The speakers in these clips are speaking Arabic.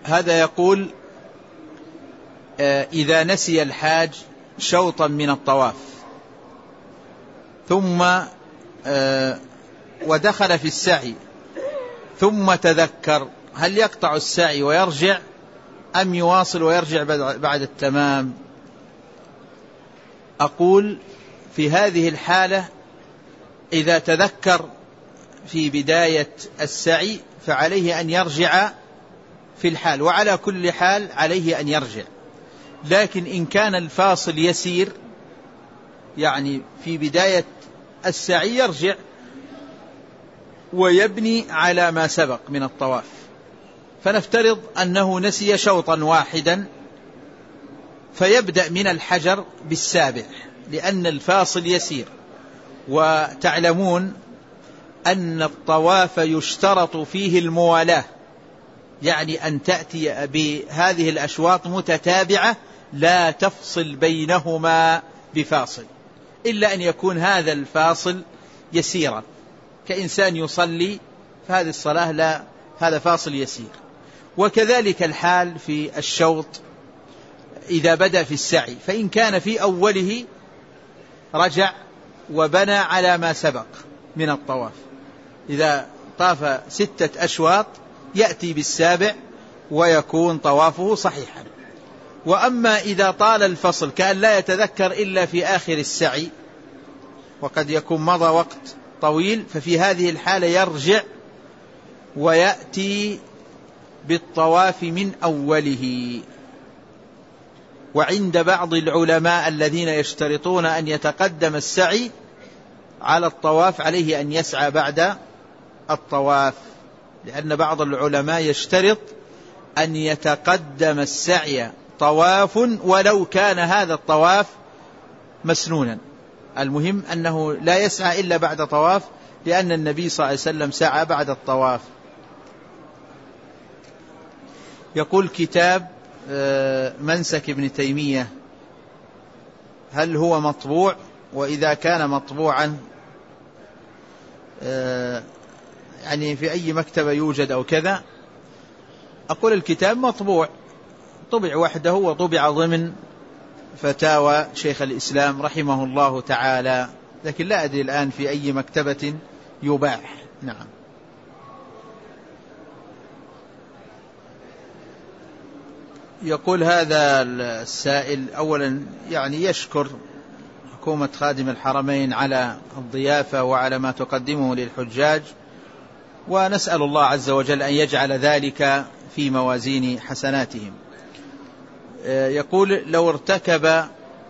هذا يقول إذا نسي الحاج شوطا من الطواف ثم ودخل في السعي ثم تذكر، هل يقطع السعي ويرجع أم يواصل ويرجع بعد التمام؟ أقول في هذه الحالة إذا تذكر في بداية السعي فعليه أن يرجع في الحال، وعلى كل حال عليه أن يرجع. لكن إن كان الفاصل يسير، يعني في بداية السعي، يرجع ويبني على ما سبق من الطواف. فنفترض أنه نسي شوطا واحدا فيبدأ من الحجر بالسابع لأن الفاصل يسير. وتعلمون أن الطواف يشترط فيه الموالاة، يعني أن تأتي بهذه الأشواط متتابعة لا تفصل بينهما بفاصل، إلا أن يكون هذا الفاصل يسيرا كإنسان يصلي، فهذه الصلاة لا، هذا فاصل يسير. وكذلك الحال في الشوط إذا بدأ في السعي، فإن كان في أوله رجع وبنى على ما سبق من الطواف. إذا طاف 6 أشواط يأتي بالسابع ويكون طوافه صحيحا. وأما إذا طال الفصل كأن لا يتذكر إلا في آخر السعي وقد يكون مضى وقت طويل، ففي هذه الحالة يرجع ويأتي بالطواف من أوله. وعند بعض العلماء الذين يشترطون أن يتقدم السعي على الطواف عليه أن يسعى بعد الطواف، لأن بعض العلماء يشترط أن يتقدم السعي طواف ولو كان هذا الطواف مسنونا. المهم أنه لا يسعى إلا بعد طواف، لأن النبي صلى الله عليه وسلم سعى بعد الطواف. يقول كتاب منسك ابن تيمية هل هو مطبوع؟ وإذا كان مطبوعا يعني في أي مكتبة يوجد أو كذا؟ أقول الكتاب مطبوع، طبع وحده وطبع ضمن فتاوى شيخ الإسلام رحمه الله تعالى، لكن لا أدري الآن في أي مكتبة يباع. نعم. يقول هذا السائل أولا يعني يشكر حكومة خادم الحرمين على الضيافة وعلى ما تقدمه للحجاج، ونسأل الله عز وجل أن يجعل ذلك في موازين حسناتهم. يقول لو ارتكب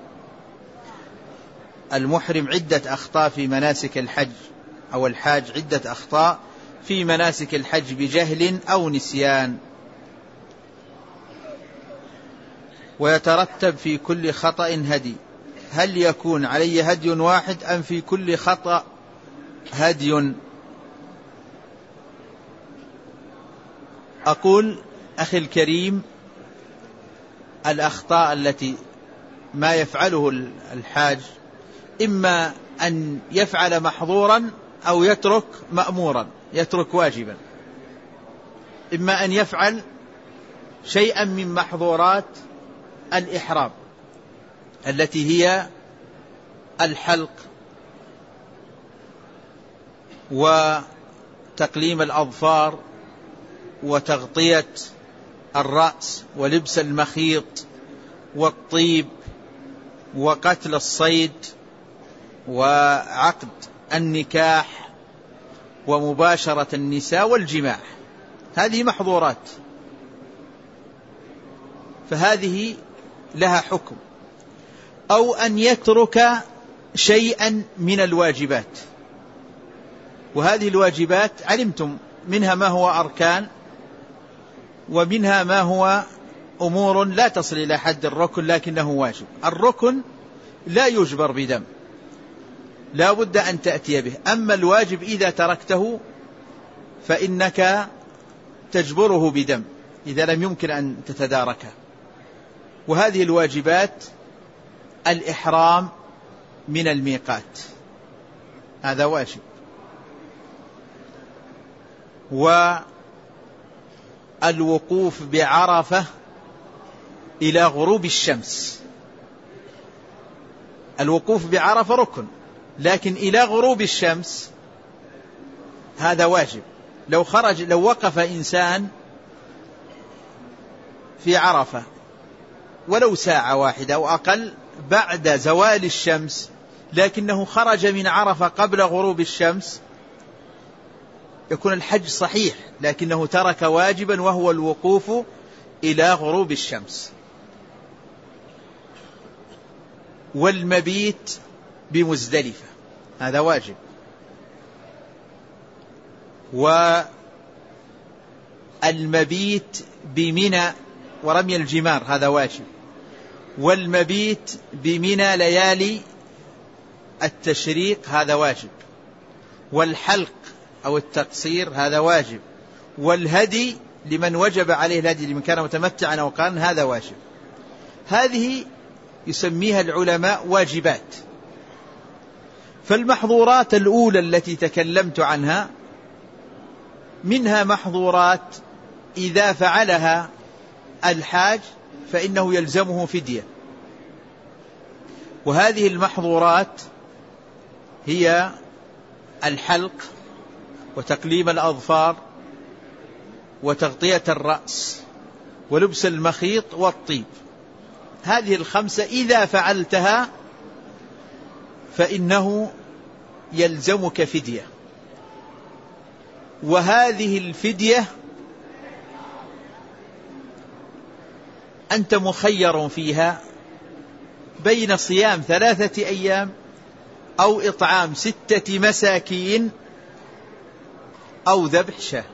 المحرم عدة أخطاء في مناسك الحج أو الحاج عدة أخطاء في مناسك الحج بجهل أو نسيان، ويترتب في كل خطأ هدي، هل يكون علي هدي واحد أم في كل خطأ هدي؟ أقول أخي الكريم الأخطاء التي ما يفعله الحاج إما أن يفعل محظورا أو يترك مأمورا، يترك واجبا، إما أن يفعل شيئا من محظورات الإحرام التي هي الحلق وتقليم الأظفار وتغطية الرأس ولبس المخيط والطيب وقتل الصيد وعقد النكاح ومباشرة النساء والجماع، هذه محظورات، فهذه لها حكم. أو أن يترك شيئا من الواجبات، وهذه الواجبات علمتم منها ما هو أركان ومنها ما هو أمور لا تصل إلى حد الركن لكنه واجب. الركن لا يجبر بدم، لا بد أن تأتي به، أما الواجب إذا تركته فإنك تجبره بدم إذا لم يمكن أن تتداركه. وهذه الواجبات الإحرام من الميقات، هذا واجب، الوقوف بعرفة إلى غروب الشمس. الوقوف بعرفة ركن، لكن إلى غروب الشمس هذا واجب. لو وقف إنسان في عرفة ولو ساعة واحدة أو أقل بعد زوال الشمس، لكنه خرج من عرفة قبل غروب الشمس، يكون الحج صحيح، لكنه ترك واجبا وهو الوقوف إلى غروب الشمس. والمبيت بمزدلفة هذا واجب، والمبيت بمنى ورمي الجمار هذا واجب، والمبيت بمنى ليالي التشريق هذا واجب، والحلق أو التقصير هذا واجب، والهدي لمن وجب عليه الهدي لمن كان متمتعا أو قارن هذا واجب. هذه يسميها العلماء واجبات. فالمحظورات الأولى التي تكلمت عنها منها محظورات إذا فعلها الحاج فإنه يلزمه فدية، وهذه المحظورات هي الحلق وتقليم الأظفار وتغطية الرأس ولبس المخيط والطيب. هذه الخمسة إذا فعلتها فإنه يلزمك فدية، وهذه الفدية أنت مخير فيها بين صيام 3 أيام أو إطعام 6 مساكين أو ذبح شاة.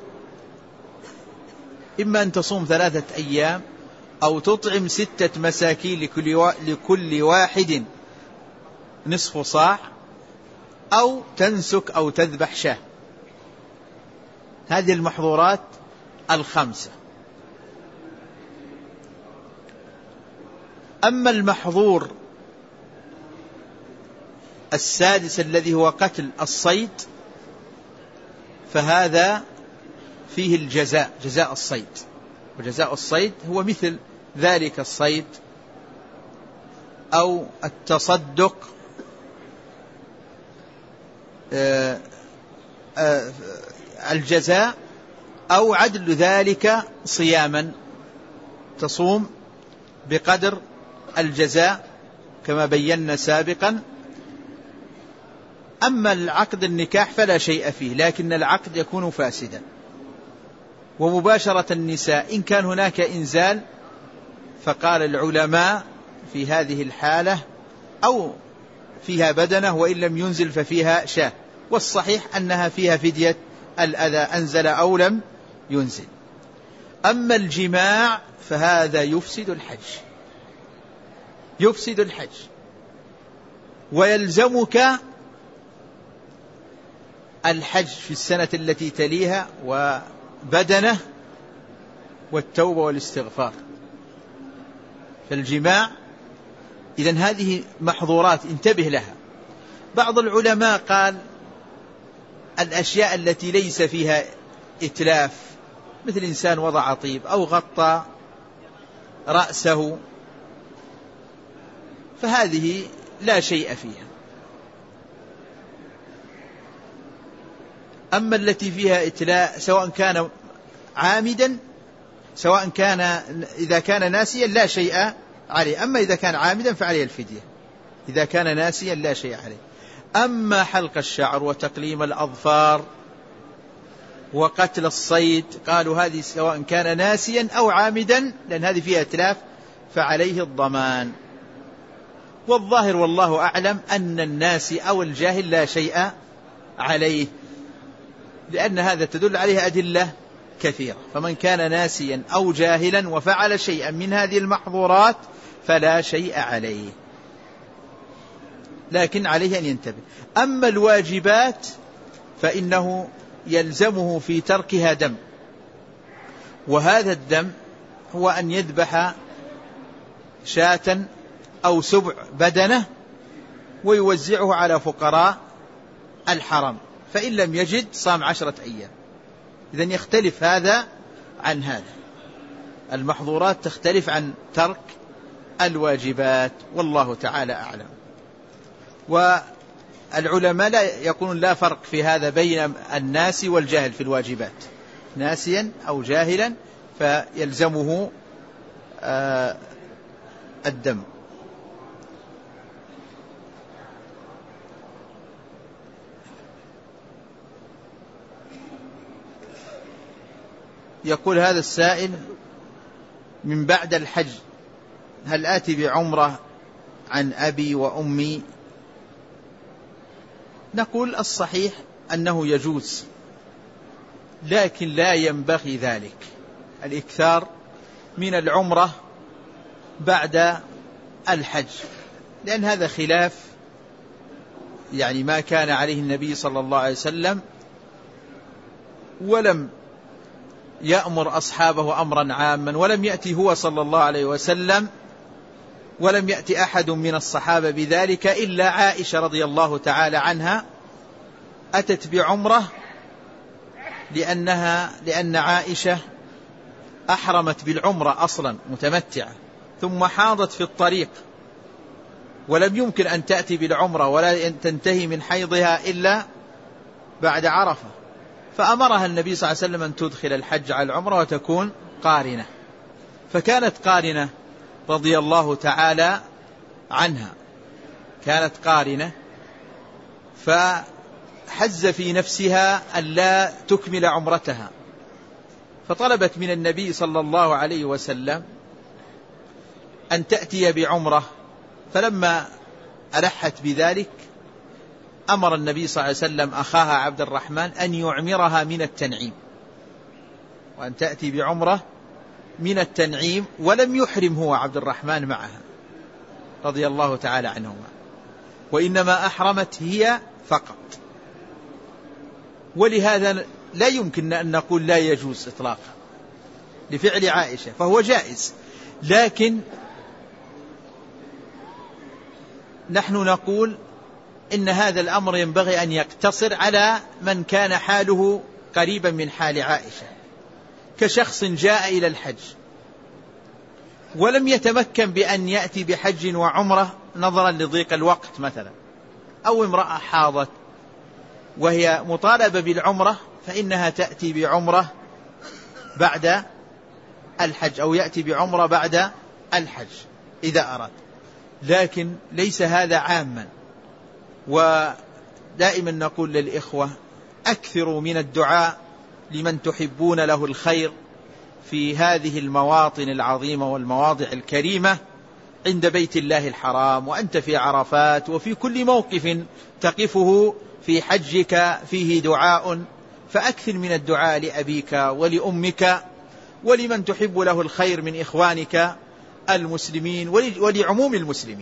إما أن تصوم 3 أيام أو تطعم 6 مساكين لكل واحد نصف صاع، أو تنسك أو تذبح شاة. هذه المحظورات الخمسة. أما المحظور السادس الذي هو قتل الصيد فهذا فيه الجزاء، جزاء الصيد، وجزاء الصيد هو مثل ذلك الصيد أو التصدق الجزاء، أو عدل ذلك صياما، تصوم بقدر الجزاء كما بينا سابقا. أما العقد النكاح فلا شيء فيه، لكن العقد يكون فاسدا. ومباشرة النساء إن كان هناك إنزال فقال العلماء في هذه الحالة أو فيها بدنة، وإن لم ينزل ففيها شاة، والصحيح أنها فيها فدية الأذى أنزل أو لم ينزل. أما الجماع فهذا يفسد الحج، يفسد الحج، ويلزمك الحج في السنة التي تليها وبدنه والتوبة والاستغفار. فالجماع إذن هذه محظورات انتبه لها. بعض العلماء قال الأشياء التي ليس فيها إتلاف، مثل إنسان وضع طيب أو غطى رأسه، فهذه لا شيء فيها. أما التي فيها إتلاف سواء كان عامدا سواء كان إذا كان ناسيا لا شيء عليه، أما إذا كان عامدا فعليه الفدية، إذا كان ناسيا لا شيء عليه. أما حلق الشعر وتقليم الأظفار وقتل الصيد قالوا هذه سواء كان ناسيا أو عامدا، لأن هذه فيها إتلاف فعليه الضمان. والظاهر والله أعلم أن الناسي أو الجاهل لا شيء عليه، لأن هذا تدل عليه أدلة كثيرة. فمن كان ناسيا أو جاهلا وفعل شيئا من هذه المحظورات فلا شيء عليه، لكن عليه أن ينتبه. أما الواجبات فإنه يلزمه في تركها دم، وهذا الدم هو أن يذبح شاة أو 7 بدنة ويوزعه على فقراء الحرم، فإن لم يجد صام 10 أيام. إذن يختلف هذا عن هذا. المحظورات تختلف عن ترك الواجبات، والله تعالى أعلم. والعلماء لا يقولون لا فرق في هذا بين الناس والجاهل في الواجبات، ناسيا أو جاهلا فيلزمه الدم. يقول هذا السائل: من بعد الحج هل آتي بعمرة عن أبي وأمي؟ نقول الصحيح أنه يجوز، لكن لا ينبغي ذلك الإكثار من العمرة بعد الحج، لأن هذا خلاف يعني ما كان عليه النبي صلى الله عليه وسلم، ولم يأمر أصحابه أمرا عاما، ولم يأتي هو صلى الله عليه وسلم، ولم يأتي أحد من الصحابة بذلك إلا عائشة رضي الله تعالى عنها، أتت بعمرة لأن عائشة أحرمت بالعمرة أصلا متمتعة، ثم حاضت في الطريق، ولم يمكن أن تأتي بالعمرة ولا تنتهي من حيضها إلا بعد عرفة، فأمرها النبي صلى الله عليه وسلم أن تدخل الحج على العمرة وتكون قارنة، فكانت قارنة رضي الله تعالى عنها، كانت قارنة، فحز في نفسها ألا تكمل عمرتها، فطلبت من النبي صلى الله عليه وسلم أن تأتي بعمرة، فلما ألحت بذلك أمر النبي صلى الله عليه وسلم أخاها عبد الرحمن أن يعمرها من التنعيم، وأن تأتي بعمرة من التنعيم، ولم يحرم هو عبد الرحمن معها رضي الله تعالى عنهما، وإنما أحرمت هي فقط. ولهذا لا يمكن أن نقول لا يجوز إطلاقا لفعل عائشة، فهو جائز، لكن نحن نقول إن هذا الأمر ينبغي أن يقتصر على من كان حاله قريبا من حال عائشة، كشخص جاء إلى الحج ولم يتمكن بأن يأتي بحج وعمرة نظرا لضيق الوقت مثلا، أو امرأة حاضت وهي مطالبة بالعمرة، فإنها تأتي بعمرة بعد الحج، أو يأتي بعمرة بعد الحج إذا أراد، لكن ليس هذا عاما. ودائما نقول للإخوة: أكثروا من الدعاء لمن تحبون له الخير في هذه المواطن العظيمة والمواضع الكريمة عند بيت الله الحرام، وأنت في عرفات، وفي كل موقف تقفه في حجك فيه دعاء، فأكثر من الدعاء لأبيك ولأمك ولمن تحب له الخير من إخوانك المسلمين ولعموم المسلمين.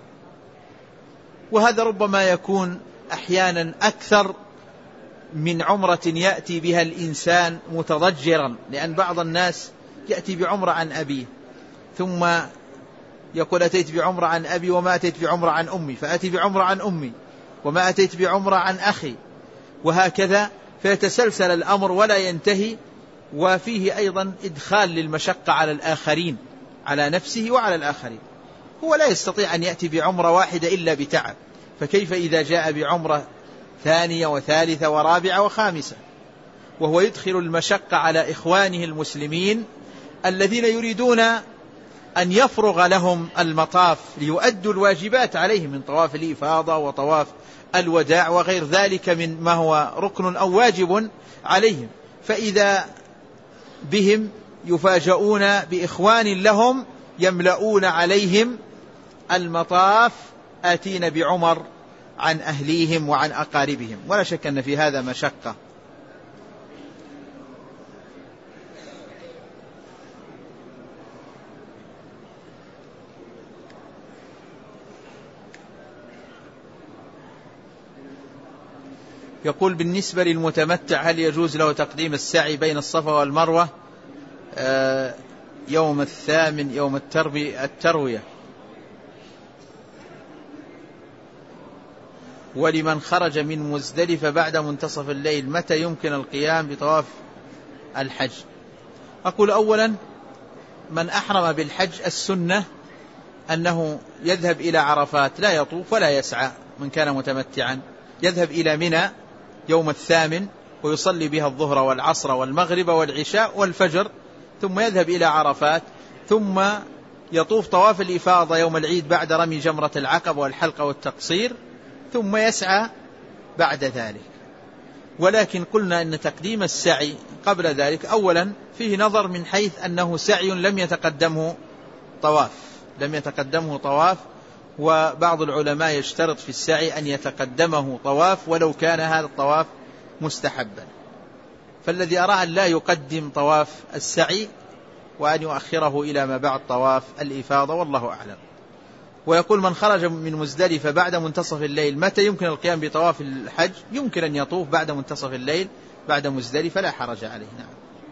وهذا ربما يكون أحيانا أكثر من عمرة يأتي بها الإنسان متضجرا، لأن بعض الناس يأتي بعمرة عن أبيه ثم يقول: أتيت بعمرة عن أبي وما أتيت بعمرة عن أمي، فأتي بعمرة عن أمي وما أتيت بعمرة عن أخي، وهكذا، فيتسلسل الأمر ولا ينتهي، وفيه أيضا إدخال للمشقة على الآخرين، على نفسه وعلى الآخرين. هو لا يستطيع أن يأتي بعمرة واحدة إلا بتعب، فكيف إذا جاء بعمرة ثانية وثالثة ورابعة وخامسة؟ وهو يدخل المشقة على إخوانه المسلمين الذين يريدون أن يفرغ لهم المطاف ليؤدوا الواجبات عليهم من طواف الإفاضة وطواف الوداع وغير ذلك من ما هو ركن أو واجب عليهم، فإذا بهم يفاجؤون بإخوان لهم يملؤون عليهم المطاف آتين بعمر عن أهليهم وعن أقاربهم، ولا شك أن في هذا مشقة. يقول: بالنسبة للمتمتع هل يجوز له تقديم السعي بين الصفا والمروة يوم الثامن يوم التروية؟ ولمن خرج من مزدلفة بعد منتصف الليل متى يمكن القيام بطواف الحج؟ أقول أولا من أحرم بالحج السنة أنه يذهب إلى عرفات لا يطوف ولا يسعى. من كان متمتعا يذهب إلى منى يوم 8 ويصلي بها الظهر والعصر والمغرب والعشاء والفجر، ثم يذهب إلى عرفات، ثم يطوف طواف الإفاضة يوم العيد بعد رمي جمرة العقبة والحلقة والتقصير، ثم يسعى بعد ذلك. ولكن قلنا أن تقديم السعي قبل ذلك أولا فيه نظر من حيث أنه سعي لم يتقدمه طواف، وبعض العلماء يشترط في السعي أن يتقدمه طواف ولو كان هذا الطواف مستحبا. فالذي أرى أن لا يقدم طواف السعي وأن يؤخره إلى ما بعد طواف الإفاضة، والله أعلم. ويقول من خرج من مزدلفة بعد منتصف الليل متى يمكن القيام بطواف الحج؟ يمكن أن يطوف بعد منتصف الليل بعد مزدلفة لا حرج عليه. نعم.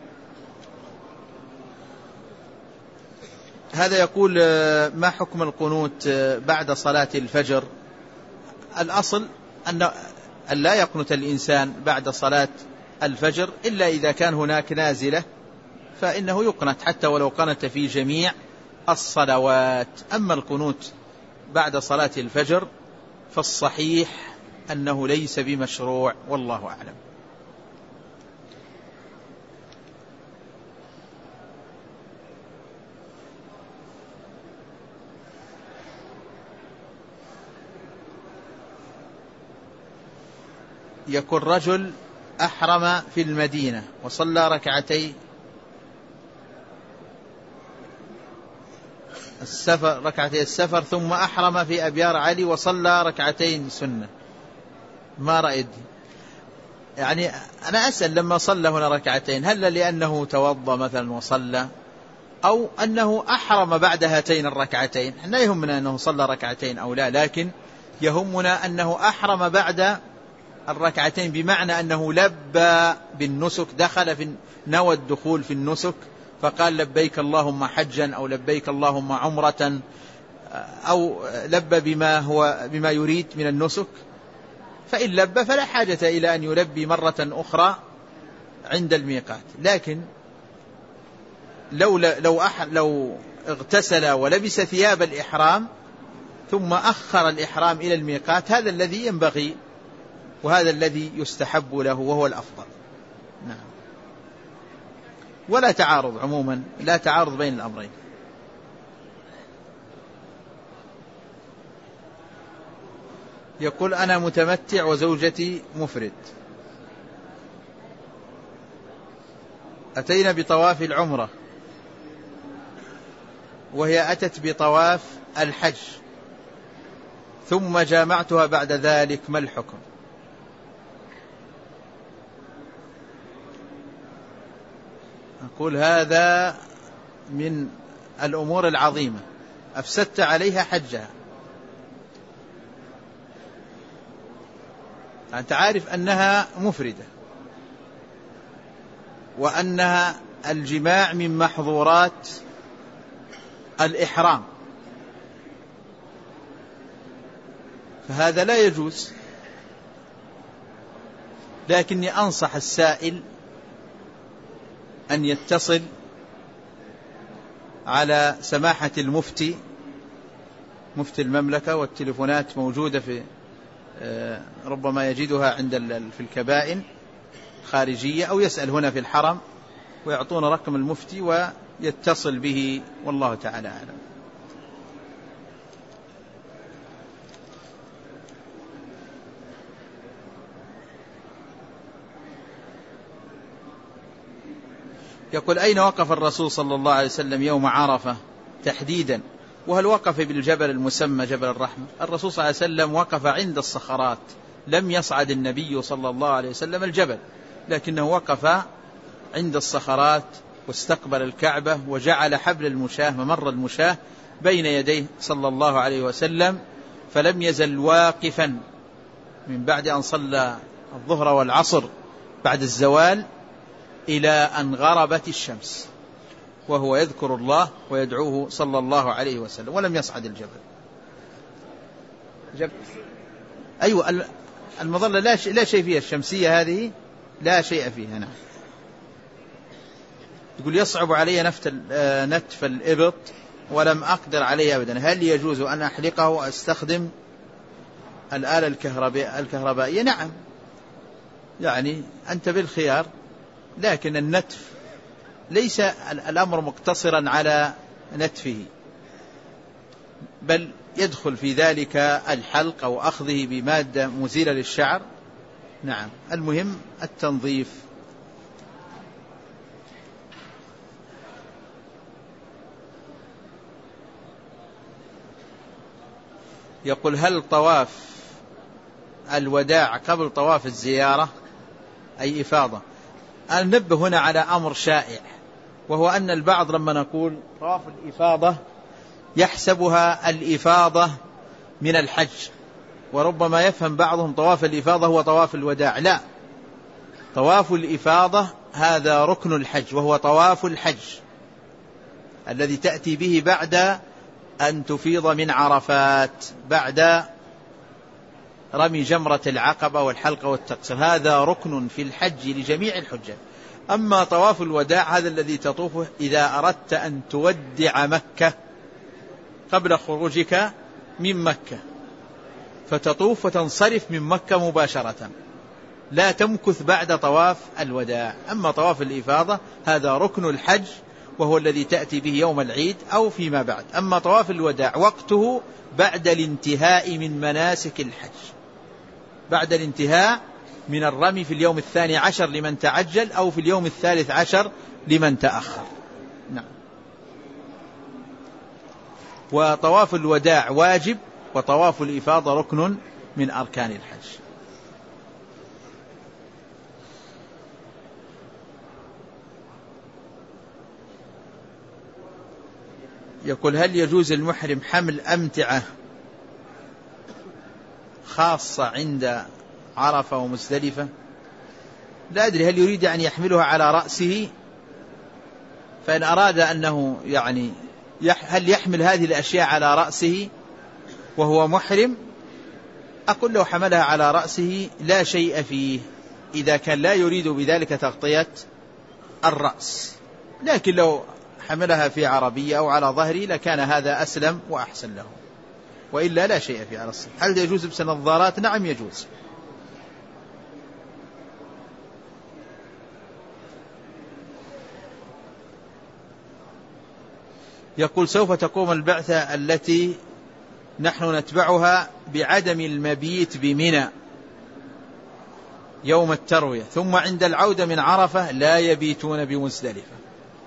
هذا يقول ما حكم القنوت بعد صلاة الفجر؟ الأصل أن لا يقنت الإنسان بعد صلاة الفجر إلا إذا كان هناك نازلة، فإنه يقنت حتى ولو قنت في جميع الصلوات. أما القنوت بعد صلاة الفجر فالصحيح أنه ليس بمشروع، والله أعلم. يكون رجل أحرم في المدينة وصلى ركعتي السفر ثم أحرم في أبيار علي وصلى ركعتين سنة، ما رأيت؟ يعني أنا أسأل لما صلى هنا ركعتين هل لأنه توضى مثلا وصلى، أو أنه أحرم بعد هاتين الركعتين؟ لا يهمنا أنه صلى ركعتين أو لا، لكن يهمنا أنه أحرم بعد الركعتين، بمعنى أنه لبى بالنسك، دخل في نوى الدخول في النسك فقال لبيك اللهم حجا أو لبيك اللهم عمرة، أو لبى بما يريد من النسك. فإن لبى فلا حاجة إلى أن يلبي مرة أخرى عند الميقات. لكن لو اغتسل ولبس ثياب الإحرام ثم أخر الإحرام إلى الميقات، هذا الذي ينبغي وهذا الذي يستحب له وهو الأفضل. نعم. ولا تعارض عموما، لا تعارض بين الأمرين. يقول أنا متمتع وزوجتي مفرد، أتينا بطواف العمرة وهي أتت بطواف الحج ثم جامعتها بعد ذلك، ما الحكم؟ أقول هذا من الأمور العظيمة، أفسدت عليها حجها. أنت عارف أنها مفردة وأنها الجماع من محظورات الإحرام، فهذا لا يجوز. لكني أنصح السائل أن يتصل على سماحة المفتي، مفتي المملكة، والتلفونات موجودة في ربما يجدها في الكبائن خارجية، أو يسأل هنا في الحرم ويعطون رقم المفتي ويتصل به، والله تعالى أعلم. يقول أين وقف الرسول صلى الله عليه وسلم يوم عرفة تحديدا؟ وهل وقف بالجبل المسمى جبل الرحمة؟ الرسول صلى الله عليه وسلم وقف عند الصخرات، لم يصعد النبي صلى الله عليه وسلم الجبل، لكنه وقف عند الصخرات واستقبل الكعبة وجعل حبل المشاة ممر المشاة بين يديه صلى الله عليه وسلم، فلم يزل واقفا من بعد أن صلى الظهر والعصر بعد الزوال إلى أن غربت الشمس وهو يذكر الله ويدعوه صلى الله عليه وسلم، ولم يصعد الجبل. أيوة، المظلة لا شيء فيها، الشمسية هذه لا شيء فيها. نعم. يقول يصعب علي نتف الإبط ولم أقدر عليه أبدا، هل يجوز أن أحلقه وأستخدم الآلة الكهربائية؟ نعم، يعني أنت بالخيار، لكن النتف ليس الأمر مقتصرا على نتفه، بل يدخل في ذلك الحلق أو أخذه بمادة مزيلة للشعر. نعم، المهم التنظيف. يقول هل طواف الوداع قبل طواف الزيارة أي إفاضة؟ أنا ننبه هنا على أمر شائع، وهو أن البعض لما نقول طواف الإفاضة يحسبها الإفاضة من الحج، وربما يفهم بعضهم طواف الإفاضة هو طواف الوداع. لا، طواف الإفاضة هذا ركن الحج، وهو طواف الحج الذي تأتي به بعد أن تفيض من عرفات، بعد رمي جمرة العقبة والحلق والتقصير، هذا ركن في الحج لجميع الحجاج. أما طواف الوداع هذا الذي تطوفه إذا أردت أن تودع مكة قبل خروجك من مكة، فتطوف وتنصرف من مكة مباشرة، لا تمكث بعد طواف الوداع. أما طواف الإفاضة هذا ركن الحج، وهو الذي تأتي به يوم العيد أو فيما بعد. أما طواف الوداع وقته بعد الانتهاء من مناسك الحج، بعد الانتهاء من الرمي في اليوم 12 لمن تعجل، أو في اليوم 13 لمن تأخر. نعم. وطواف الوداع واجب، وطواف الإفاضة ركن من أركان الحج. يقول هل يجوز المحرم حمل أمتعة خاصة عند عرفة ومزدلفة؟ لا أدري هل يريد أن يحملها على رأسه، فإن أراد أنه يعني هل يحمل هذه الأشياء على رأسه وهو محرم، أقول له حملها على رأسه لا شيء فيه، إذا كان لا يريد بذلك تغطية الرأس. لكن لو حملها في عربية أو على ظهري لكان هذا أسلم وأحسن له، وإلا لا شيء فيه على الصحيح. هل يجوز لبس النظارات؟ نعم يجوز. يقول سوف تقوم البعثة التي نحن نتبعها بعدم المبيت بمنى يوم التروية، ثم عند العودة من عرفة لا يبيتون بمزدلفة،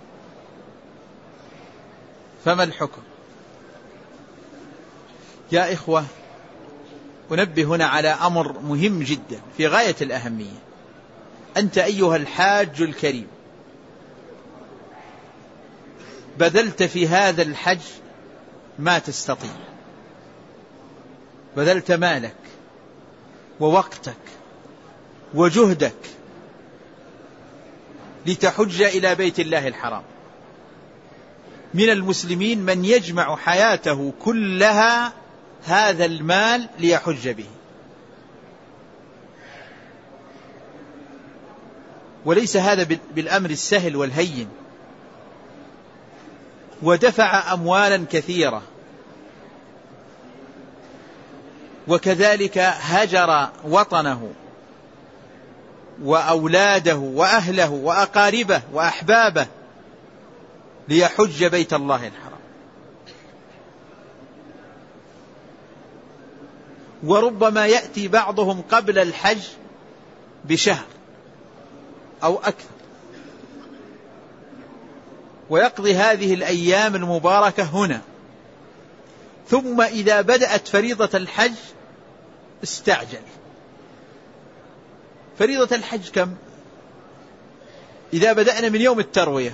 فما الحكم؟ يا إخوة، أنبه هنا على أمر مهم جدا في غاية الأهمية. أنت أيها الحاج الكريم بذلت في هذا الحج ما تستطيع، بذلت مالك ووقتك وجهدك لتحج إلى بيت الله الحرام. من المسلمين من يجمع حياته كلها هذا المال ليحج به، وليس هذا بالأمر السهل والهين، ودفع أموالا كثيرة، وكذلك هجر وطنه وأولاده وأهله وأقاربه وأحبابه ليحج بيت الله الحرام. وربما يأتي بعضهم قبل الحج بشهر أو أكثر، ويقضي هذه الأيام المباركة هنا، ثم إذا بدأت فريضة الحج استعجل. فريضة الحج كم؟ إذا بدأنا من يوم التروية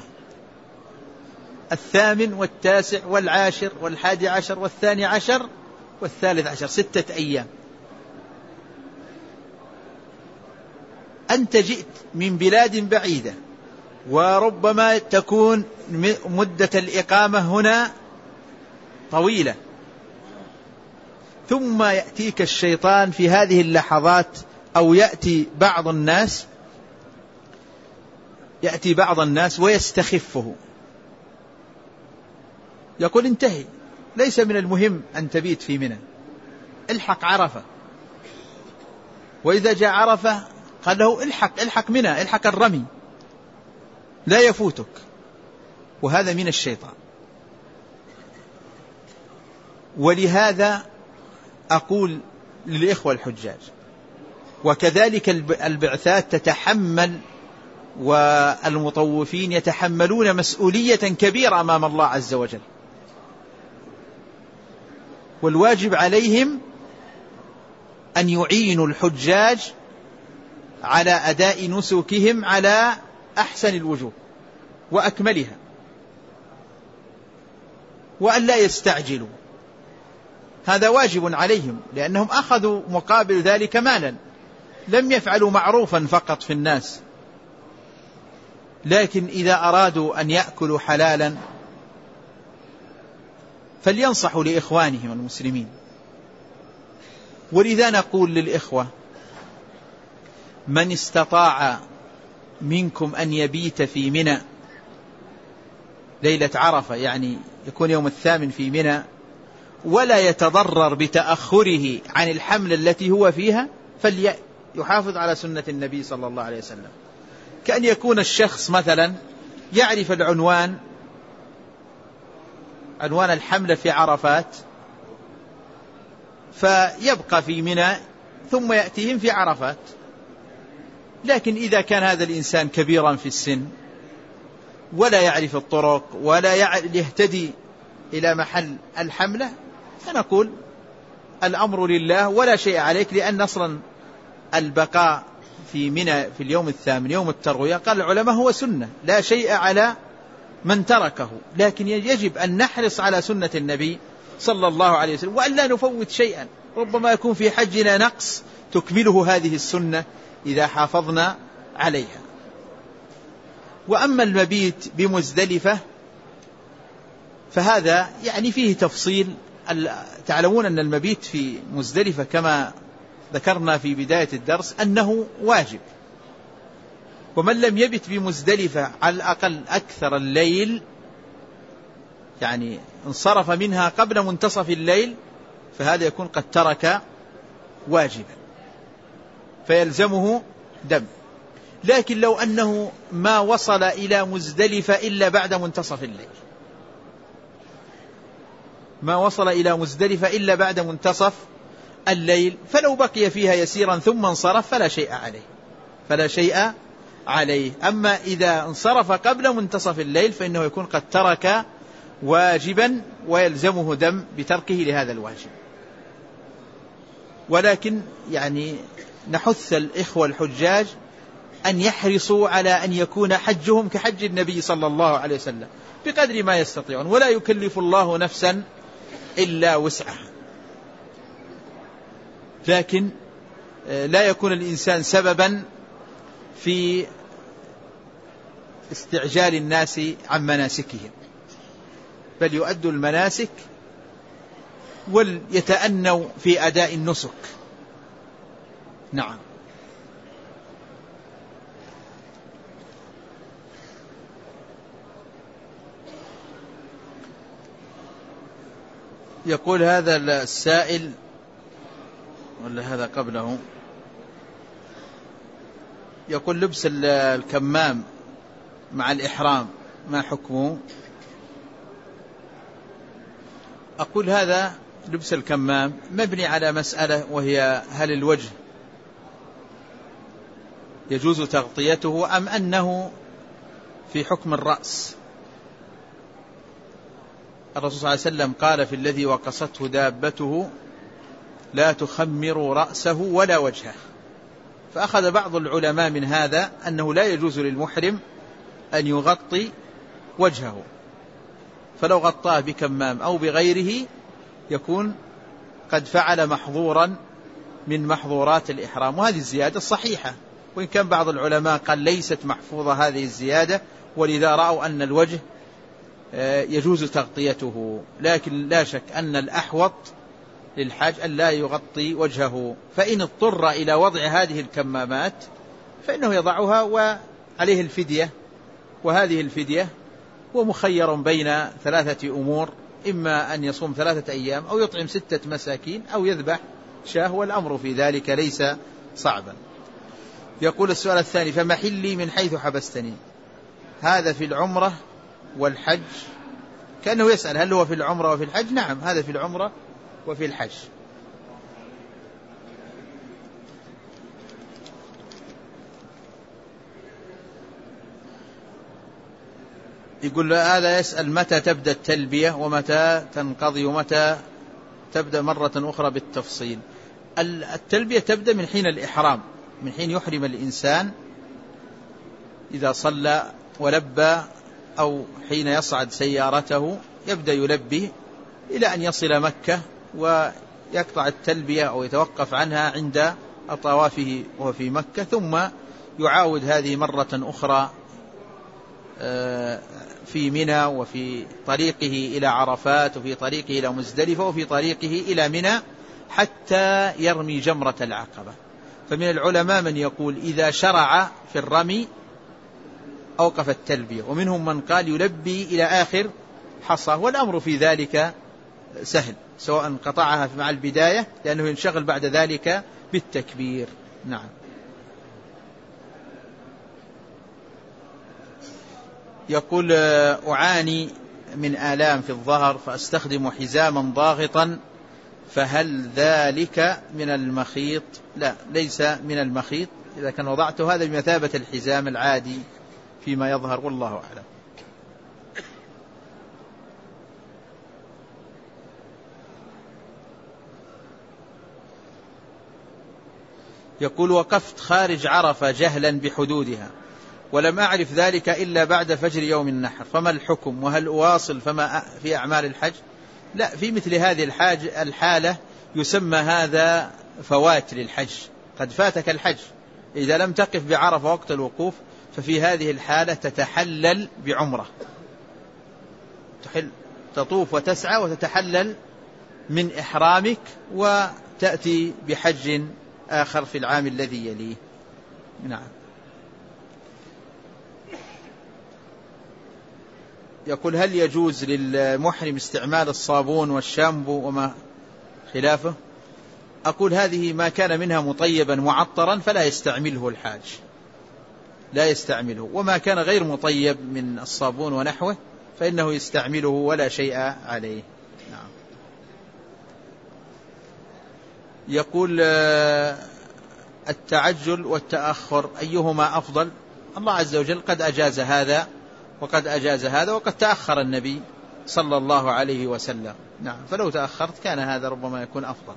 8 و9 و10 و11 و12 و13، 6 أيام. أنت جئت من بلاد بعيدة، وربما تكون مدة الإقامة هنا طويلة، ثم يأتيك الشيطان في هذه اللحظات، أو يأتي بعض الناس يأتي بعض الناس ويستخفه، يقول انتهي، ليس من المهم أن تبيت في منى، الحق عرفة. وإذا جاء عرفة قال له الحق منى، الحق الرمي لا يفوتك. وهذا من الشيطان. ولهذا أقول للإخوة الحجاج، وكذلك البعثات تتحمل، والمطوفين يتحملون مسؤولية كبيرة أمام الله عز وجل، والواجب عليهم أن يعينوا الحجاج على أداء نسكهم على أحسن الوجوه وأكملها، وأن لا يستعجلوا. هذا واجب عليهم، لأنهم أخذوا مقابل ذلك مالا، لم يفعلوا معروفا فقط في الناس، لكن إذا أرادوا أن يأكلوا حلالا فلينصحوا لإخوانهم المسلمين. ولذا نقول للإخوة: من استطاع منكم أن يبيت في منى ليلة عرفة، يعني يكون يوم 8 في منى، ولا يتضرر بتأخره عن الحملة التي هو فيها، فليحافظ على سنة النبي صلى الله عليه وسلم. كأن يكون الشخص مثلا يعرف عنوان الحملة في عرفات، فيبقى في منى ثم يأتيهم في عرفات. لكن إذا كان هذا الإنسان كبيرا في السن ولا يعرف الطرق ولا يهتدي إلى محل الحملة، فنقول الأمر لله ولا شيء عليك، لأن أصلا البقاء في منى في اليوم 8 يوم التروية قال العلماء هو سنة، لا شيء على من تركه، لكن يجب أن نحرص على سنة النبي صلى الله عليه وسلم، وأن لا نفوت شيئا. ربما يكون في حجنا نقص تكمله هذه السنة إذا حافظنا عليها. وأما المبيت بمزدلفة فهذا يعني فيه تفصيل. تعلمون أن المبيت في مزدلفة كما ذكرنا في بداية الدرس أنه واجب، ومن لم يبت بمزدلفة على الأقل أكثر الليل، يعني انصرف منها قبل منتصف الليل، فهذا يكون قد ترك واجبا فيلزمه دم. لكن لو أنه ما وصل إلى مزدلفة إلا بعد منتصف الليل، ما وصل إلى مزدلفة إلا بعد منتصف الليل، فلو بقي فيها يسيرا ثم انصرف فلا شيء عليه. أما إذا انصرف قبل منتصف الليل فإنه يكون قد ترك واجبا ويلزمه دم بتركه لهذا الواجب. ولكن يعني نحث الإخوة الحجاج أن يحرصوا على أن يكون حجهم كحج النبي صلى الله عليه وسلم بقدر ما يستطيعون، ولا يكلف الله نفسا إلا وسعها. لكن لا يكون الإنسان سببا في استعجال الناس عن مناسكهم، بل يؤدوا المناسك وليتأنوا في أداء النسك. نعم. يقول هذا السائل، ولا هذا قبله، يقول لبس الكمام مع الإحرام ما حكمه؟ أقول هذا لبس الكمام مبني على مسألة، وهي هل الوجه يجوز تغطيته أم أنه في حكم الرأس؟ الرسول صلى الله عليه وسلم قال في الذي وقصته دابته: لا تخمروا رأسه ولا وجهه. فأخذ بعض العلماء من هذا أنه لا يجوز للمحرم أن يغطي وجهه، فلو غطاه بكمام أو بغيره يكون قد فعل محظورا من محظورات الإحرام. وهذه الزيادة صحيحة، وإن كان بعض العلماء قال ليست محفوظة هذه الزيادة، ولذا رأوا أن الوجه يجوز تغطيته. لكن لا شك أن الأحوط للحاج أن لا يغطي وجهه، فإن اضطر إلى وضع هذه الكمامات فإنه يضعها وعليه الفدية وهذه الفدية هو مخير بين 3 أمور: إما أن يصوم 3 أيام، أو يطعم 6 مساكين، أو يذبح شاه، والأمر في ذلك ليس صعبا. يقول السؤال الثاني: فمحلي من حيث حبستني. هذا في العمرة والحج، كأنه يسأل هل هو في العمرة وفي الحج؟ نعم، هذا في العمرة وفي الحج. يقول هذا يسأل متى تبدأ التلبية ومتى تنقضي ومتى تبدأ مرة أخرى بالتفصيل. التلبية تبدأ من حين الإحرام، من حين يحرم الإنسان إذا صلى ولبى، أو حين يصعد سيارته يبدأ يلبي إلى أن يصل مكة ويقطع التلبية أو يتوقف عنها عند طوافه وهو في مكة، ثم يعاود هذه مرة أخرى في منى، وفي طريقه إلى عرفات، وفي طريقه إلى مزدلفة، وفي طريقه إلى منى، حتى يرمي جمرة العقبة. فمن العلماء من يقول إذا شرع في الرمي أوقف التلبية، ومنهم من قال يلبي إلى آخر حصى، والأمر في ذلك سهل، سواء قطعها مع البداية لأنه ينشغل بعد ذلك بالتكبير. نعم. يقول أعاني من آلام في الظهر فأستخدم حزاما ضاغطا، فهل ذلك من المخيط؟ لا، ليس من المخيط. إذا كان وضعته هذا بمثابة الحزام العادي فيما يظهر، والله أعلم. يقول وقفت خارج عرفة جهلا بحدودها، ولم أعرف ذلك إلا بعد فجر يوم النحر، فما الحكم؟ وهل أواصل فما في أعمال الحج؟ لا، في مثل هذه الحالة يسمى هذا فوات للحج، قد فاتك الحج. إذا لم تقف بعرفة وقت الوقوف، ففي هذه الحالة تتحلل بعمرة، تطوف وتسعى وتتحلل من إحرامك، وتأتي بحج آخر في العام الذي يليه. نعم. يقول هل يجوز للمحرم استعمال الصابون والشامبو وما خلافه؟ أقول هذه ما كان منها مطيبا معطرا فلا يستعمله الحاج، لا يستعمله، وما كان غير مطيب من الصابون ونحوه فإنه يستعمله ولا شيء عليه. نعم. يقول التعجل والتأخر أيهما أفضل؟ الله عز وجل قد أجاز هذا وقد أجاز هذا، وقد تأخر النبي صلى الله عليه وسلم. نعم، فلو تأخرت كان هذا ربما يكون أفضل.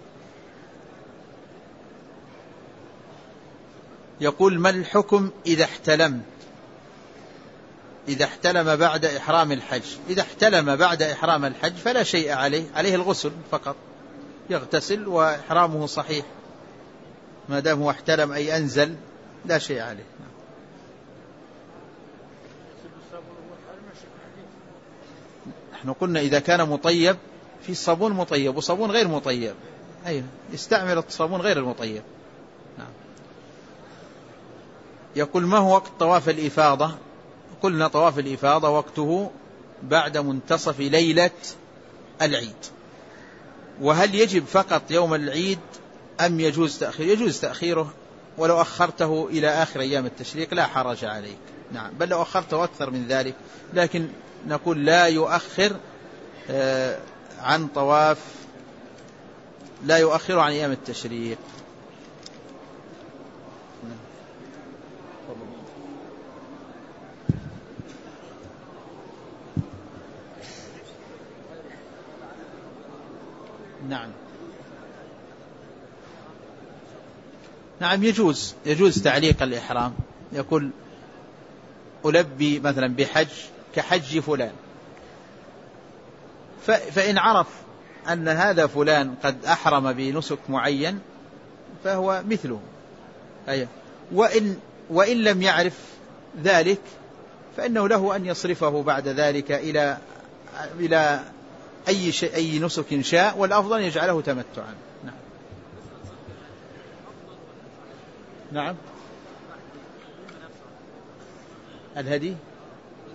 يقول ما الحكم إذا احتلمت، إذا احتلم بعد إحرام الحج؟ إذا احتلم بعد إحرام الحج فلا شيء عليه الغسل فقط، يغتسل وإحرامه صحيح ما دام هو احتلم أي أنزل، لا شيء عليه. نحن قلنا إذا كان مطيب، في صابون مطيب وصابون غير مطيب، أي يستعمل الصابون غير المطيب. نعم. يقول ما هو وقت طواف الإفاضة؟ قلنا طواف الإفاضة وقته بعد منتصف ليلة العيد. وهل يجب فقط يوم العيد أم يجوز تأخير؟ يجوز تأخيره، ولو أخرته إلى آخر أيام التشريق لا حرج عليك. نعم، بل لو أخرته أكثر من ذلك، لكن نقول لا يؤخر عن طواف، لا يؤخر عن أيام التشريق. نعم. نعم، يجوز تعليق الإحرام. يقول ألبي مثلا بحج كحج فلان، فإن عرف أن هذا فلان قد أحرم بنسك معين فهو مثله. أيه. وإن لم يعرف ذلك فإنه له أن يصرفه بعد ذلك إلى أي نسك شاء، والأفضل يجعله تمتعا. نعم. نعم. الهدي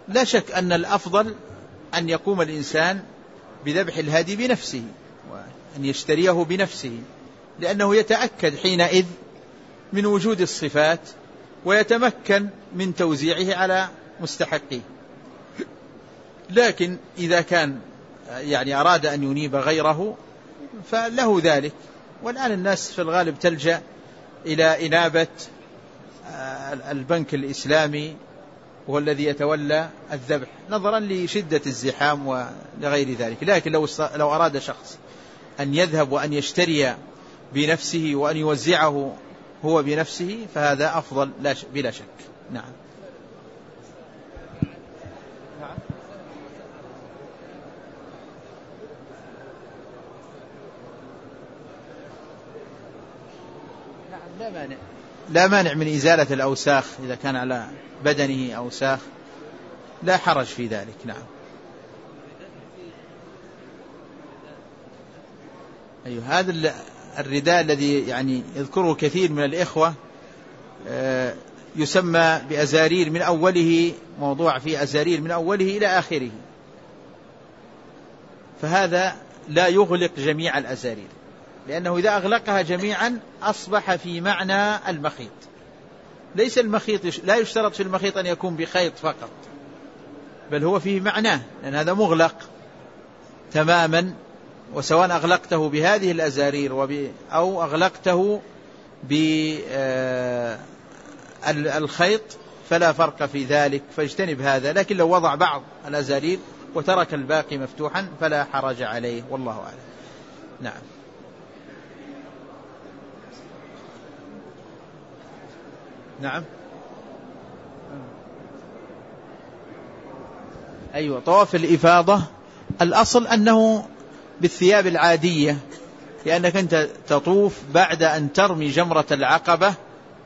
لا شك أن الأفضل أن يقوم الإنسان بذبح الهدي بنفسه وأن يشتريه بنفسه، لأنه يتأكد حينئذ من وجود الصفات ويتمكن من توزيعه على مستحقيه. لكن إذا كان يعني أراد أن ينيب غيره فله ذلك. والآن الناس في الغالب تلجأ إلى إنابة البنك الإسلامي هو الذي يتولى الذبح نظرا لشدة الزحام ولغير ذلك. لكن لو أراد شخص أن يذهب وأن يشتري بنفسه وأن يوزعه هو بنفسه فهذا أفضل بلا شك. نعم. لا مانع من إزالة الأوساخ إذا كان على بدنه أوساخ، لا حرج في ذلك. نعم. أيوه، هذا الرداء الذي يعني يذكره كثير من الإخوة يسمى بأزارير من أوله، موضوع فيه أزارير من أوله إلى آخره، فهذا لا يغلق جميع الأزارير، لأنه إذا أغلقها جميعا أصبح في معنى المخيط. ليس المخيط، لا يشترط في المخيط أن يكون بخيط فقط، بل هو فيه معناه، لأن هذا مغلق تماما، وسواء أغلقته بهذه الأزارير أو أغلقته بالخيط فلا فرق في ذلك، فاجتنب هذا. لكن لو وضع بعض الأزارير وترك الباقي مفتوحا فلا حرج عليه، والله أعلم. نعم. نعم. أيوة، طواف الإفاضة الأصل أنه بالثياب العادية، لأنك أنت تطوف بعد أن ترمي جمرة العقبة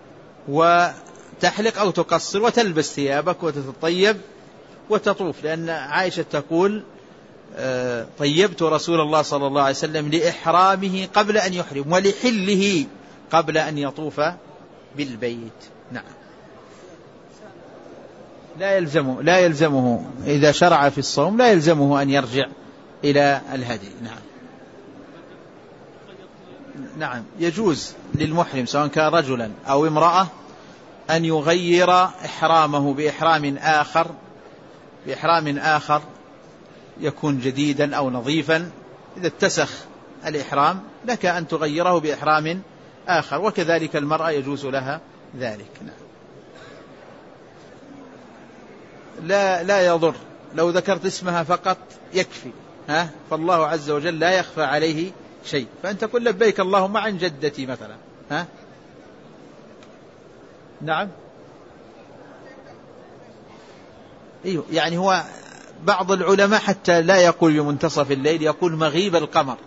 وتحلق أو تقصر وتلبس ثيابك وتتطيب وتطوف، لأن عائشة تقول طيبت رسول الله صلى الله عليه وسلم لإحرامه قبل أن يحرم ولحله قبل أن يطوف بالبيت. نعم. لا يلزمه إذا شرع في الصوم لا يلزمه أن يرجع إلى الهدي. نعم. نعم، يجوز للمحرم سواء كان رجلا أو امرأة أن يغير إحرامه بإحرام آخر يكون جديدا أو نظيفا. إذا اتسخ الإحرام لك أن تغيره بإحرام آخر، وكذلك المرأة يجوز لها ذلك. نعم. لا يضر لو ذكرت اسمها فقط يكفي، فالله عز وجل لا يخفى عليه شيء، فأنت تقول لبيك اللهم عن جدتي مثلا. نعم. أيوه، يعني هو بعض العلماء حتى لا يقول بمنتصف الليل، يقول مغيب القمر،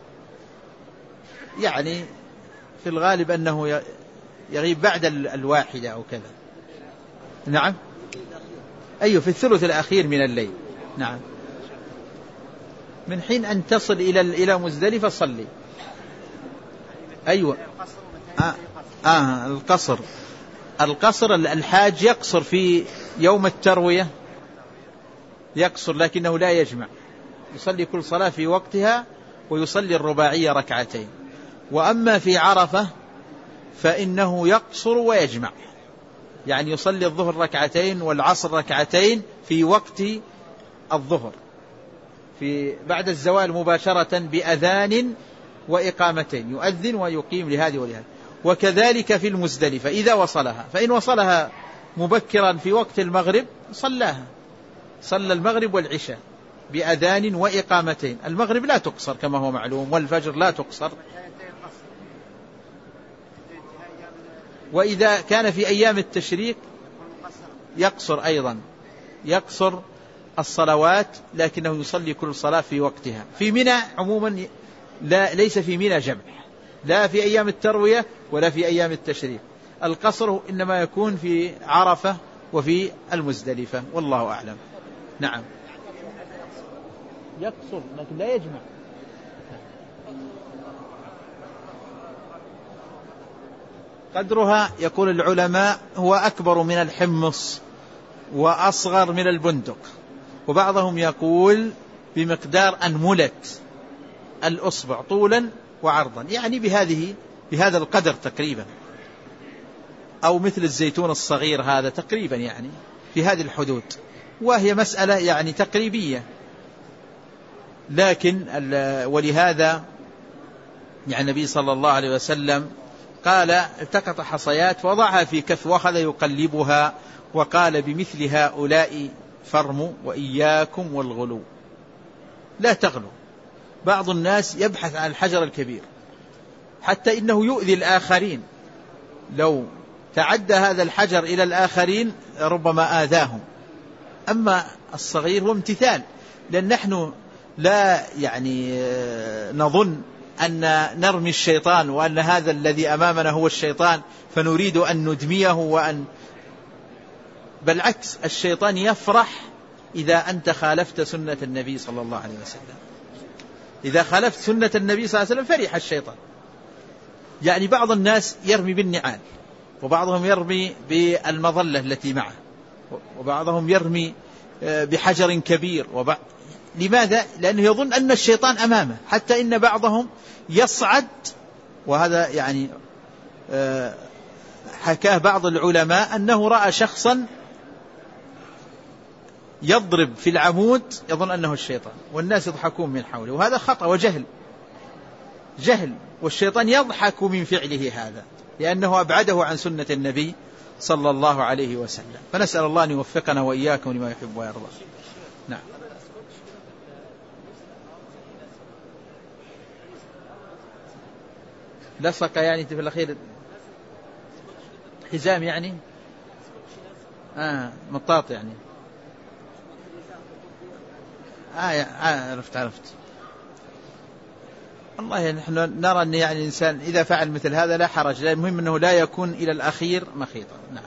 يعني في الغالب أنه يغيب بعد 1 أو كذا. نعم. أيوه، في الثلث الأخير من الليل. نعم. من حين أن تصل إلى مزدلفة صلي. أيوه. القصر الحاج يقصر في يوم التروية، يقصر لكنه لا يجمع، يصلي كل صلاة في وقتها ويصلي الرباعية ركعتين. وأما في عرفة فإنه يقصر ويجمع، يعني يصلي الظهر ركعتين والعصر ركعتين في وقت الظهر بعد الزوال مباشرة بأذان وإقامتين، يؤذن ويقيم لهذه ولهذه. وكذلك في المزدلفة إذا وصلها، فإن وصلها مبكرا في وقت المغرب صلى المغرب والعشاء بأذان وإقامتين. المغرب لا تقصر كما هو معلوم، والفجر لا تقصر. وإذا كان في أيام التشريق يقصر أيضا، يقصر الصلوات لكنه يصلي كل صلاة في وقتها. في منى عموما ليس في منى جمع، لا في أيام التروية ولا في أيام التشريق. القصر إنما يكون في عرفة وفي المزدلفة، والله أعلم. نعم. يقصر لكن لا يجمع. قدرها يقول العلماء هو أكبر من الحمص وأصغر من البندق، وبعضهم يقول بمقدار أنملة الأصبع طولا وعرضا، يعني بهذا القدر تقريبا، أو مثل الزيتون الصغير هذا تقريبا، يعني في هذه الحدود، وهي مسألة يعني تقريبية. لكن ولهذا يعني النبي صلى الله عليه وسلم قال التقط حصيات وضعها في كف وأخذ يقلبها وقال بمثل هؤلاء فرموا وإياكم والغلو، لا تغلو. بعض الناس يبحث عن الحجر الكبير حتى إنه يؤذي الآخرين، لو تعدى هذا الحجر إلى الآخرين ربما آذاهم. أما الصغير هو امتثال، لأن نحن لا يعني نظن أن نرمي الشيطان وأن هذا الذي أمامنا هو الشيطان فنريد أن ندميه بالعكس، الشيطان يفرح إذا أنت خالفت سنة النبي صلى الله عليه وسلم. إذا خالفت سنة النبي صلى الله عليه وسلم فرح الشيطان. يعني بعض الناس يرمي بالنعال، وبعضهم يرمي بالمظلة التي معه، وبعضهم يرمي بحجر كبير، لماذا؟ لأنه يظن أن الشيطان أمامه، حتى إن بعضهم يصعد، وهذا يعني حكاه بعض العلماء أنه رأى شخصا يضرب في العمود يظن أنه الشيطان، والناس يضحكون من حوله، وهذا خطأ وجهل، والشيطان يضحك من فعله هذا، لأنه أبعده عن سنة النبي صلى الله عليه وسلم. فنسأل الله أن يوفقنا وإياكم لما يحب ويرضى. نعم. لصق يعني في الأخير حزام يعني مطاط يعني عرفت. والله نحن نرى أن يعني الإنسان إذا فعل مثل هذا لا حرج، المهم أنه لا يكون إلى الأخير مخيطا. نعم،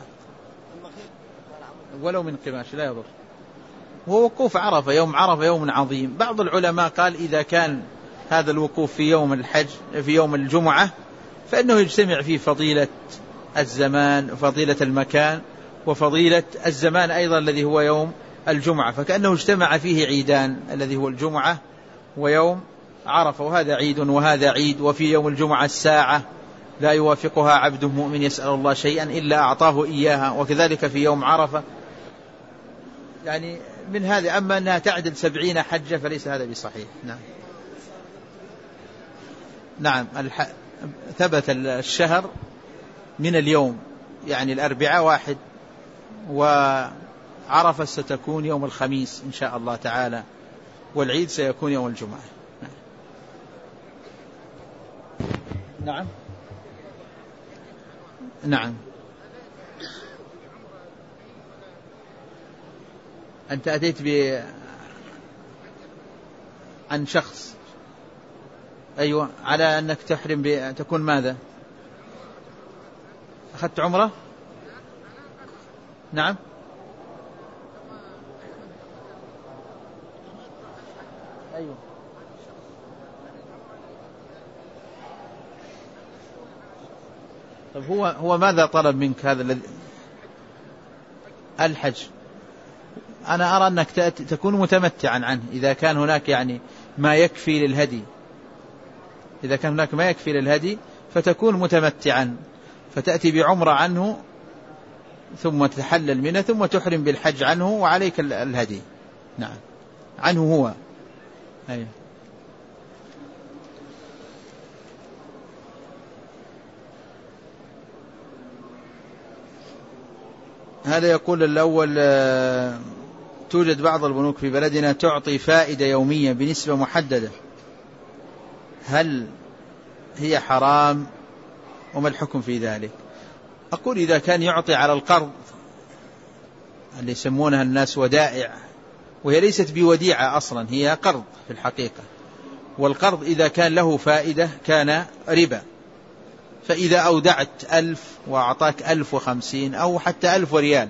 ولو من قماش لا يضر. ووقوف عرفة، يوم عرفة يوم عظيم. بعض العلماء قال إذا كان هذا الوقوف في يوم الحج في يوم الجمعة فإنه يجتمع فيه فضيلة الزمان وفضيلة المكان وفضيلة الزمان أيضا الذي هو يوم الجمعة، فكأنه اجتمع فيه عيدان، الذي هو الجمعة ويوم عرفة، وهذا عيد وهذا عيد. وفي يوم الجمعة الساعة لا يوافقها عبد مؤمن يسأل الله شيئا إلا أعطاه إياها، وكذلك في يوم عرفة. يعني من هذا، أما أنها تعدل 70 حجة فليس هذا بصحيح. نعم ثبت الشهر من اليوم، يعني الأربعاء 1، وعرفة ستكون يوم الخميس إن شاء الله تعالى، والعيد سيكون يوم الجمعة. نعم. أنت أتيت عن شخص، أيوة، على أنك تحرم تكون ماذا؟ أخذت عمرة؟ نعم. أيوة. طب هو ماذا طلب منك هذا الذي الحج؟ أنا أرى أنك تكون متمتعا عنه إذا كان هناك يعني ما يكفي للهدي. إذا كان هناك ما يكفي للهدي فتكون متمتعا، فتأتي بعمرة عنه ثم تحلل منه ثم تحرم بالحج عنه وعليك الهدي. نعم، عنه هو. أيوة. هذا يقول الأول توجد بعض البنوك في بلدنا تعطي فائدة يومية بنسبة محددة، هل هي حرام وما الحكم في ذلك؟ أقول إذا كان يعطي على القرض اللي يسمونها الناس ودائع، وهي ليست بوديعة أصلا، هي قرض في الحقيقة، والقرض إذا كان له فائدة كان ربا. فإذا أودعت 1000 وأعطاك 1050 أو حتى 1000 ريال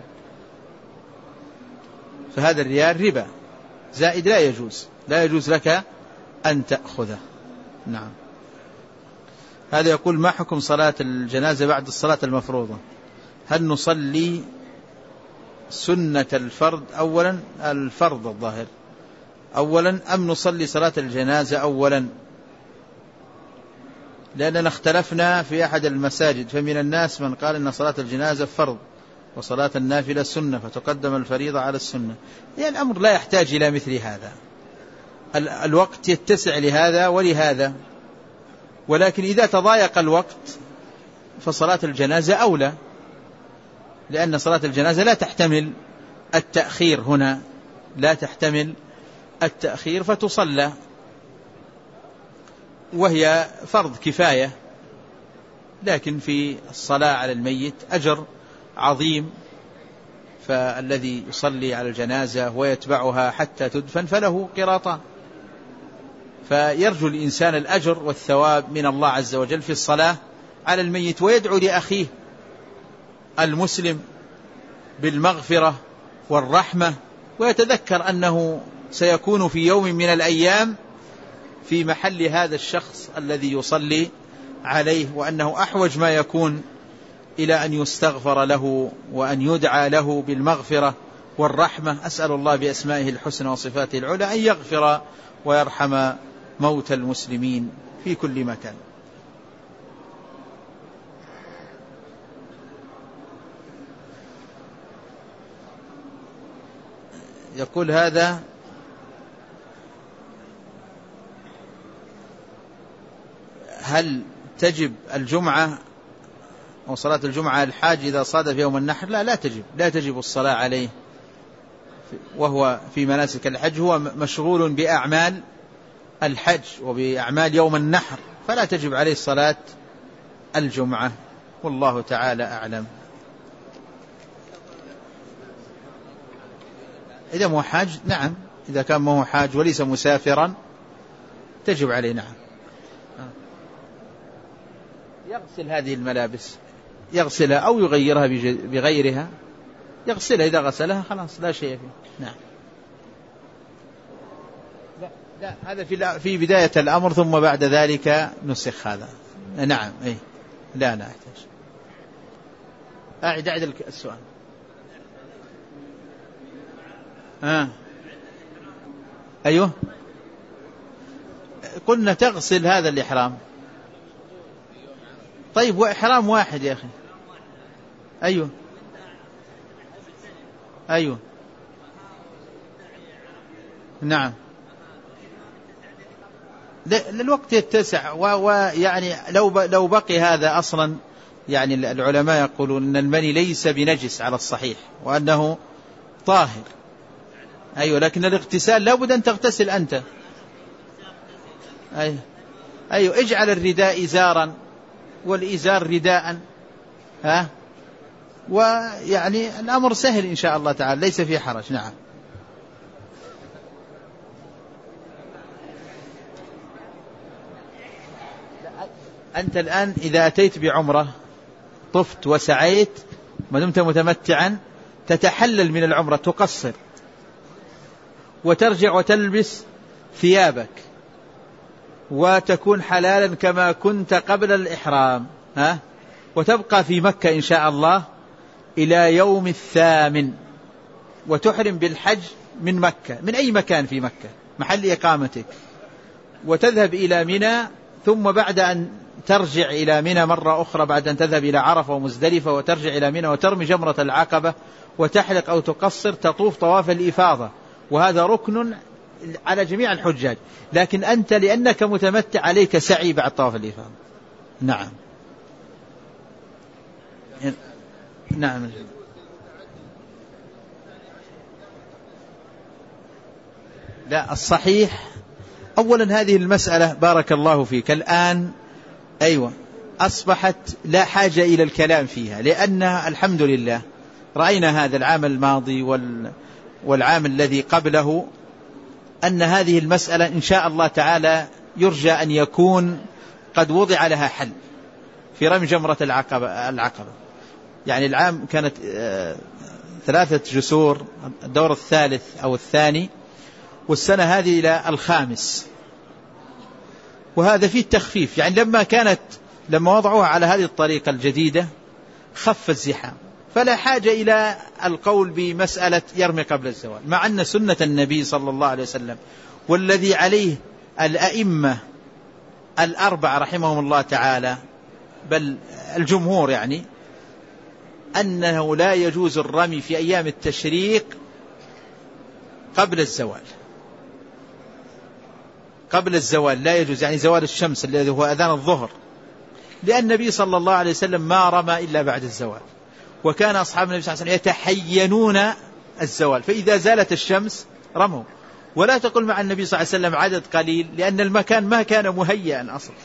فهذا الريال ربا زائد، لا يجوز لك أن تأخذه. نعم. هذا يقول ما حكم صلاة الجنازة بعد الصلاة المفروضة؟ هل نصلي سنة الفرد أولا، الفرض الظاهر أولا، أم نصلي صلاة الجنازة أولا؟ لأننا اختلفنا في أحد المساجد، فمن الناس من قال إن صلاة الجنازة فرض وصلاة النافلة سنة فتقدم الفريضة على السنة. يعني الأمر لا يحتاج إلى مثل هذا، الوقت يتسع لهذا ولهذا، ولكن إذا تضايق الوقت فصلاة الجنازة أولى، لأن صلاة الجنازة لا تحتمل التأخير، هنا لا تحتمل التأخير فتصلى، وهي فرض كفاية، لكن في الصلاة على الميت أجر عظيم، فالذي يصلي على الجنازة ويتبعها حتى تدفن فله قراطان، فيرجو الإنسان الأجر والثواب من الله عز وجل في الصلاة على الميت، ويدعو لأخيه المسلم بالمغفرة والرحمة، ويتذكر أنه سيكون في يوم من الأيام في محل هذا الشخص الذي يصلي عليه، وأنه أحوج ما يكون إلى أن يستغفر له وأن يدعى له بالمغفرة والرحمة. أسأل الله بأسمائه الحسنى وصفاته العلى أن يغفر ويرحم موتى المسلمين في كل مكان. يقول هذا: هل تجب الجمعة أو صلاة الجمعة الحاج إذا صادف يوم النحر؟ لا تجب الصلاة عليه وهو في مناسك الحج، هو مشغول بأعمال الحج وبأعمال يوم النحر، فلا تجب عليه صلاة الجمعة، والله تعالى أعلم. إذا مو حاج نعم، إذا كان مو حاج وليس مسافرا تجب عليه نعم. يغسل هذه الملابس، يغسلها أو يغيرها بغيرها، يغسلها إذا غسلها خلاص لا شيء فيه. نعم. لا هذا في بداية الأمر، ثم بعد ذلك نسخ هذا. نعم إيه لا أحتاج. أعد السؤال. أيوه قلنا تغسل هذا الإحرام. طيب وإحرام واحد يا أخي. أيوه نعم. الوقت يتسع، ويعني لو بقي هذا أصلا، يعني العلماء يقولون أن المني ليس بنجس على الصحيح وأنه طاهر. أيوه لكن الاغتسال لابد أن تغتسل أنت. أيوه اجعل الرداء إزارا والإزار رداء، ويعني الأمر سهل إن شاء الله تعالى، ليس فيه حرج. نعم. أنت الآن إذا أتيت بعمرة طفت وسعيت ما دمت متمتعا تتحلل من العمرة، تقصر وترجع وتلبس ثيابك وتكون حلالا كما كنت قبل الإحرام، وتبقى في مكة إن شاء الله إلى يوم 8، وتحرم بالحج من مكة، من أي مكان في مكة محل إقامتك، وتذهب إلى منى، ثم بعد أن ترجع إلى منى مرة أخرى بعد أن تذهب إلى عرفة ومزدلفة، وترجع إلى منى وترمي جمرة العقبة وتحلق أو تقصر، تطوف طواف الإفاضة، وهذا ركن على جميع الحجاج، لكن أنت لأنك متمتع عليك سعي بعد طواف الإفاضة. نعم. نعم. لا الصحيح أولا هذه المسألة بارك الله فيك الآن أصبحت لا حاجة إلى الكلام فيها، لأن الحمد لله رأينا هذا العام الماضي والعام الذي قبله أن هذه المسألة إن شاء الله تعالى يرجى أن يكون قد وضع لها حل في رمي جمرة العقبة. يعني العام كانت 3 جسور، الدور الثالث أو الثاني، والسنة هذه إلى الخامس، وهذا فيه التخفيف. يعني لما وضعوها على هذه الطريقة الجديدة خف الزحام، فلا حاجة إلى القول بمسألة يرمي قبل الزوال، مع أن سنة النبي صلى الله عليه وسلم والذي عليه الأئمة الأربعة رحمهم الله تعالى بل الجمهور يعني أنه لا يجوز الرمي في أيام التشريق قبل الزوال. قبل الزوال لا يجوز، يعني زوال الشمس الذي هو أذان الظهر، لأن النبي صلى الله عليه وسلم ما رمى إلا بعد الزوال، وكان أصحاب النبي صلى الله عليه وسلم يتحينون الزوال، فإذا زالت الشمس رموا. ولا تقل مع النبي صلى الله عليه وسلم عدد قليل، لأن المكان ما كان مهيئا أصلا.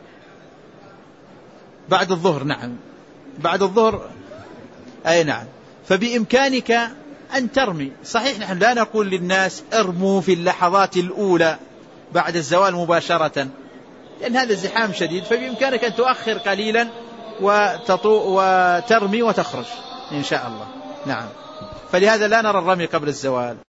بعد الظهر، نعم بعد الظهر، أي نعم، فبإمكانك أن ترمي. صحيح نحن لا نقول للناس ارموا في اللحظات الأولى بعد الزوال مباشرة، لأن هذا زحام شديد، فبإمكانك أن تؤخر قليلا وترمي وتخرج إن شاء الله. نعم، فلهذا لا نرى الرمي قبل الزوال.